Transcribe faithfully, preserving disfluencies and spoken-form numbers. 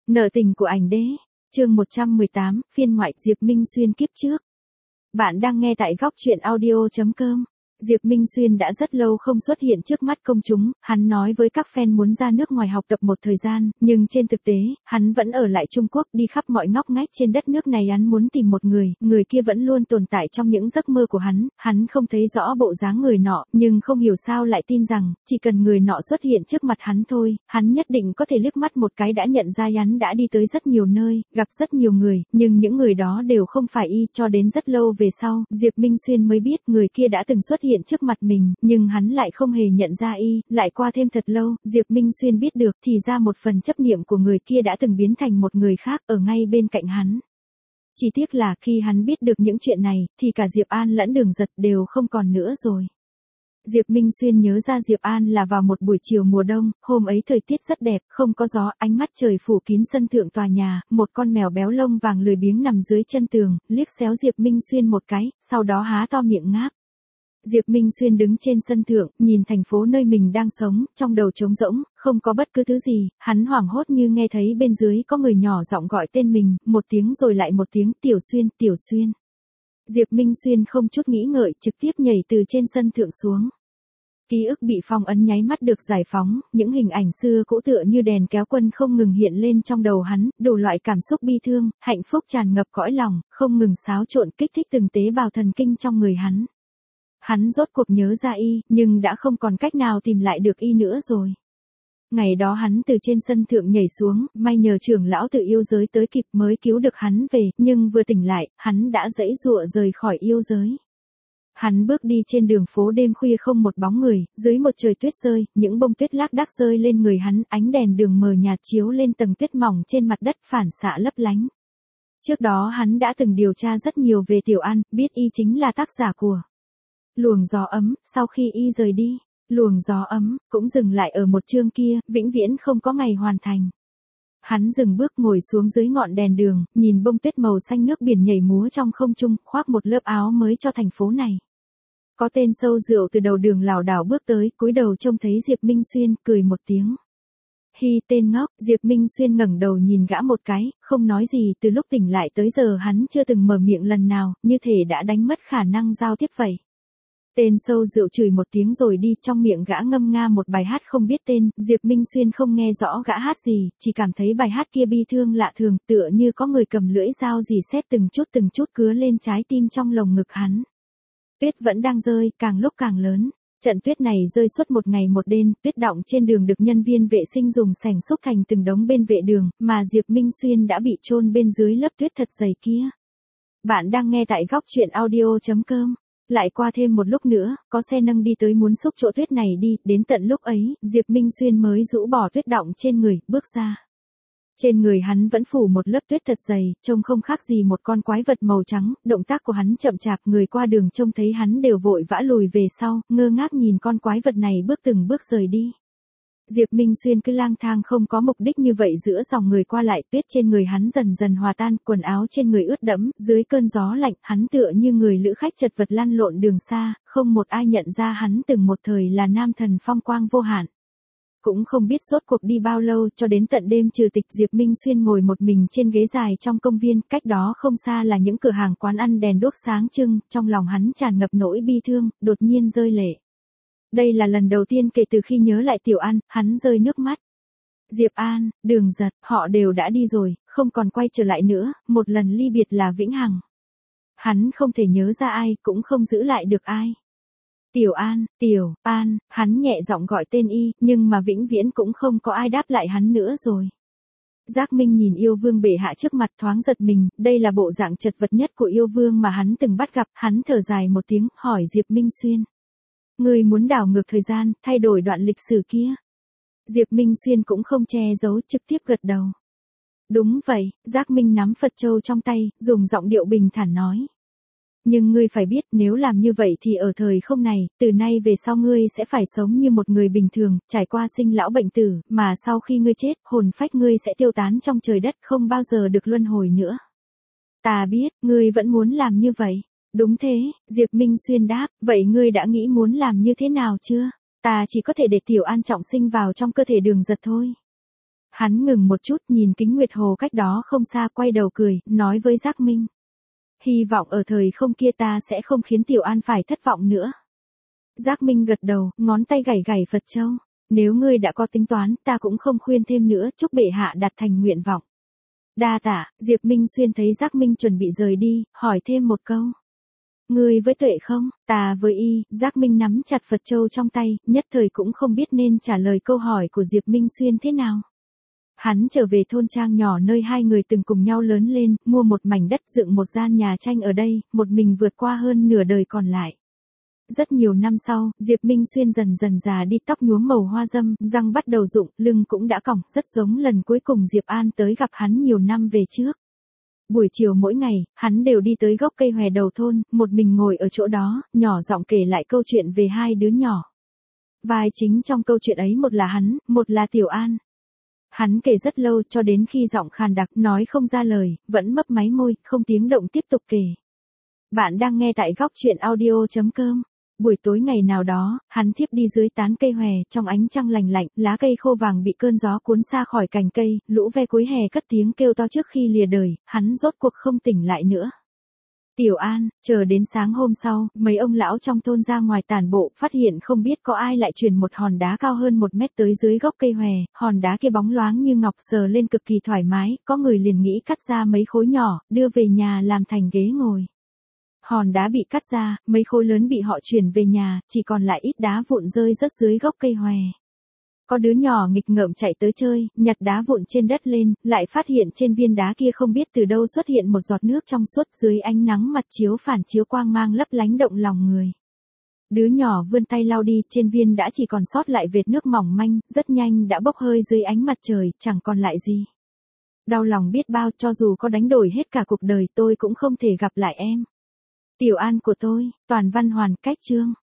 Nợ tình của ảnh đế, chương một trăm mười tám, phiên ngoại Diệp Minh Xuyên kiếp trước. Bạn đang nghe tại góc truyện audio chấm com. Diệp Minh Xuyên đã rất lâu không xuất hiện trước mắt công chúng, hắn nói với các fan muốn ra nước ngoài học tập một thời gian, nhưng trên thực tế, hắn vẫn ở lại Trung Quốc đi khắp mọi ngóc ngách trên đất nước này. Hắn muốn tìm một người, người kia vẫn luôn tồn tại trong những giấc mơ của hắn, hắn không thấy rõ bộ dáng người nọ, nhưng không hiểu sao lại tin rằng, chỉ cần người nọ xuất hiện trước mặt hắn thôi, hắn nhất định có thể liếc mắt một cái đã nhận ra. Hắn đã đi tới rất nhiều nơi, gặp rất nhiều người, nhưng những người đó đều không phải y. Cho đến rất lâu về sau, Diệp Minh Xuyên mới biết người kia đã từng xuất hiện hiện trước mặt mình, nhưng hắn lại không hề nhận ra y. Lại qua thêm thật lâu, Diệp Minh Xuyên biết được thì ra một phần chấp niệm của người kia đã từng biến thành một người khác ở ngay bên cạnh hắn. Chỉ tiếc là khi hắn biết được những chuyện này, thì cả Diệp An lẫn Đường Giật đều không còn nữa rồi. Diệp Minh Xuyên nhớ ra Diệp An là vào một buổi chiều mùa đông, hôm ấy thời tiết rất đẹp, không có gió, ánh mắt trời phủ kín sân thượng tòa nhà, một con mèo béo lông vàng lười biếng nằm dưới chân tường, liếc xéo Diệp Minh Xuyên một cái, sau đó há to miệng ngáp. Diệp Minh Xuyên đứng trên sân thượng, nhìn thành phố nơi mình đang sống, trong đầu trống rỗng, không có bất cứ thứ gì, hắn hoảng hốt như nghe thấy bên dưới có người nhỏ giọng gọi tên mình, một tiếng rồi lại một tiếng, Tiểu Xuyên, Tiểu Xuyên. Diệp Minh Xuyên không chút nghĩ ngợi, trực tiếp nhảy từ trên sân thượng xuống. Ký ức bị phong ấn nháy mắt được giải phóng, những hình ảnh xưa cũ tựa như đèn kéo quân không ngừng hiện lên trong đầu hắn, đủ loại cảm xúc bi thương, hạnh phúc tràn ngập cõi lòng, không ngừng xáo trộn kích thích từng tế bào thần kinh trong người hắn. Hắn rốt cuộc nhớ ra y, nhưng đã không còn cách nào tìm lại được y nữa rồi. Ngày đó hắn từ trên sân thượng nhảy xuống, may nhờ trưởng lão tự yêu giới tới kịp mới cứu được hắn về, nhưng vừa tỉnh lại, hắn đã giãy giụa rời khỏi yêu giới. Hắn bước đi trên đường phố đêm khuya không một bóng người, dưới một trời tuyết rơi, những bông tuyết lác đác rơi lên người hắn, ánh đèn đường mờ nhạt chiếu lên tầng tuyết mỏng trên mặt đất phản xạ lấp lánh. Trước đó hắn đã từng điều tra rất nhiều về Tiểu An, biết y chính là tác giả của Luồng Gió Ấm. Sau khi y rời đi, Luồng Gió Ấm cũng dừng lại ở một chương kia, vĩnh viễn không có ngày hoàn thành. Hắn dừng bước ngồi xuống dưới ngọn đèn đường, nhìn bông tuyết màu xanh nước biển nhảy múa trong không trung, khoác một lớp áo mới cho thành phố này. Có tên Sâu Rượu từ đầu đường lảo đảo bước tới, cúi đầu trông thấy Diệp Minh Xuyên, cười một tiếng. Hi, tên ngốc. Diệp Minh Xuyên ngẩng đầu nhìn gã một cái, không nói gì. Từ lúc tỉnh lại tới giờ hắn chưa từng mở miệng lần nào, như thể đã đánh mất khả năng giao tiếp vậy. Tên Sâu Rượu chửi một tiếng rồi đi, trong miệng gã ngâm nga một bài hát không biết tên. Diệp Minh Xuyên không nghe rõ gã hát gì, chỉ cảm thấy bài hát kia bi thương lạ thường, tựa như có người cầm lưỡi dao rỉ sét từng chút từng chút cứa lên trái tim trong lồng ngực hắn. Tuyết vẫn đang rơi, càng lúc càng lớn. Trận tuyết này rơi suốt một ngày một đêm, tuyết đọng trên đường được nhân viên vệ sinh dùng sành xúc thành từng đống bên vệ đường, mà Diệp Minh Xuyên đã bị chôn bên dưới lớp tuyết thật dày kia. Bạn đang nghe tại góc truyện audio chấm com. Lại qua thêm một lúc nữa, có xe nâng đi tới muốn xúc chỗ tuyết này đi, đến tận lúc ấy, Diệp Minh Xuyên mới rũ bỏ tuyết đọng trên người, bước ra. Trên người hắn vẫn phủ một lớp tuyết thật dày, trông không khác gì một con quái vật màu trắng, động tác của hắn chậm chạp, người qua đường trông thấy hắn đều vội vã lùi về sau, ngơ ngác nhìn con quái vật này bước từng bước rời đi. Diệp Minh Xuyên cứ lang thang không có mục đích như vậy giữa dòng người qua lại, tuyết trên người hắn dần dần hòa tan, quần áo trên người ướt đẫm, dưới cơn gió lạnh, hắn tựa như người lữ khách chật vật lăn lộn đường xa, không một ai nhận ra hắn từng một thời là nam thần phong quang vô hạn. Cũng không biết rốt cuộc đi bao lâu, cho đến tận đêm trừ tịch, Diệp Minh Xuyên ngồi một mình trên ghế dài trong công viên, cách đó không xa là những cửa hàng quán ăn đèn đuốc sáng trưng, trong lòng hắn tràn ngập nỗi bi thương, đột nhiên rơi lệ. Đây là lần đầu tiên kể từ khi nhớ lại Tiểu An, hắn rơi nước mắt. Diệp An, Đường Giật, họ đều đã đi rồi, không còn quay trở lại nữa, một lần ly biệt là vĩnh hằng. Hắn không thể nhớ ra ai, cũng không giữ lại được ai. Tiểu An, Tiểu An, hắn nhẹ giọng gọi tên y, nhưng mà vĩnh viễn cũng không có ai đáp lại hắn nữa rồi. Giác Minh nhìn yêu vương bệ hạ trước mặt thoáng giật mình, đây là bộ dạng chật vật nhất của yêu vương mà hắn từng bắt gặp, hắn thở dài một tiếng, hỏi Diệp Minh Xuyên. Người muốn đảo ngược thời gian, thay đổi đoạn lịch sử kia. Diệp Minh Xuyên cũng không che giấu, trực tiếp gật đầu. Đúng vậy, Giác Minh nắm Phật châu trong tay, dùng giọng điệu bình thản nói. Nhưng ngươi phải biết, nếu làm như vậy thì ở thời không này, từ nay về sau ngươi sẽ phải sống như một người bình thường, trải qua sinh lão bệnh tử, mà sau khi ngươi chết, hồn phách ngươi sẽ tiêu tán trong trời đất, không bao giờ được luân hồi nữa. Ta biết, ngươi vẫn muốn làm như vậy. Đúng thế, Diệp Minh Xuyên đáp, vậy ngươi đã nghĩ muốn làm như thế nào chưa? Ta chỉ có thể để Tiểu An trọng sinh vào trong cơ thể Đường Giật thôi. Hắn ngừng một chút nhìn kính nguyệt hồ cách đó không xa quay đầu cười, nói với Giác Minh. Hy vọng ở thời không kia ta sẽ không khiến Tiểu An phải thất vọng nữa. Giác Minh gật đầu, ngón tay gảy gảy Phật châu. Nếu ngươi đã có tính toán, ta cũng không khuyên thêm nữa, chúc bệ hạ đạt thành nguyện vọng. Đa tạ, Diệp Minh Xuyên thấy Giác Minh chuẩn bị rời đi, hỏi thêm một câu. Ngươi với Tuệ không, ta với y, Giác Minh nắm chặt Phật châu trong tay, nhất thời cũng không biết nên trả lời câu hỏi của Diệp Minh Xuyên thế nào. Hắn trở về thôn trang nhỏ nơi hai người từng cùng nhau lớn lên, mua một mảnh đất dựng một gian nhà tranh ở đây, một mình vượt qua hơn nửa đời còn lại. Rất nhiều năm sau, Diệp Minh Xuyên dần dần già đi, tóc nhuốm màu hoa dâm, răng bắt đầu rụng, lưng cũng đã còng, rất giống lần cuối cùng Diệp An tới gặp hắn nhiều năm về trước. Buổi chiều mỗi ngày, hắn đều đi tới gốc cây hòe đầu thôn, một mình ngồi ở chỗ đó, nhỏ giọng kể lại câu chuyện về hai đứa nhỏ. Vai chính trong câu chuyện ấy một là hắn, một là Tiểu An. Hắn kể rất lâu cho đến khi giọng khàn đặc nói không ra lời, vẫn mấp máy môi, không tiếng động tiếp tục kể. Bạn đang nghe tại góc truyện audio chấm com. Buổi tối ngày nào đó, hắn thiếp đi dưới tán cây hòe, trong ánh trăng lành lạnh, lá cây khô vàng bị cơn gió cuốn xa khỏi cành cây, lũ ve cuối hè cất tiếng kêu to trước khi lìa đời, hắn rốt cuộc không tỉnh lại nữa. Tiểu An, chờ đến sáng hôm sau, mấy ông lão trong thôn ra ngoài tản bộ, phát hiện không biết có ai lại chuyển một hòn đá cao hơn một mét tới dưới gốc cây hòe, hòn đá kia bóng loáng như ngọc, sờ lên cực kỳ thoải mái, có người liền nghĩ cắt ra mấy khối nhỏ, đưa về nhà làm thành ghế ngồi. Hòn đá bị cắt ra, mấy khối lớn bị họ chuyển về nhà, chỉ còn lại ít đá vụn rơi rớt dưới gốc cây hòe. Có đứa nhỏ nghịch ngợm chạy tới chơi, nhặt đá vụn trên đất lên, lại phát hiện trên viên đá kia không biết từ đâu xuất hiện một giọt nước trong suốt, dưới ánh nắng mặt chiếu phản chiếu quang mang lấp lánh động lòng người. Đứa nhỏ vươn tay lau đi, trên viên đã chỉ còn sót lại vệt nước mỏng manh, rất nhanh đã bốc hơi dưới ánh mặt trời, chẳng còn lại gì. Đau lòng biết bao, cho dù có đánh đổi hết cả cuộc đời tôi cũng không thể gặp lại em. Tiểu An của tôi, toàn văn hoàn cách chương.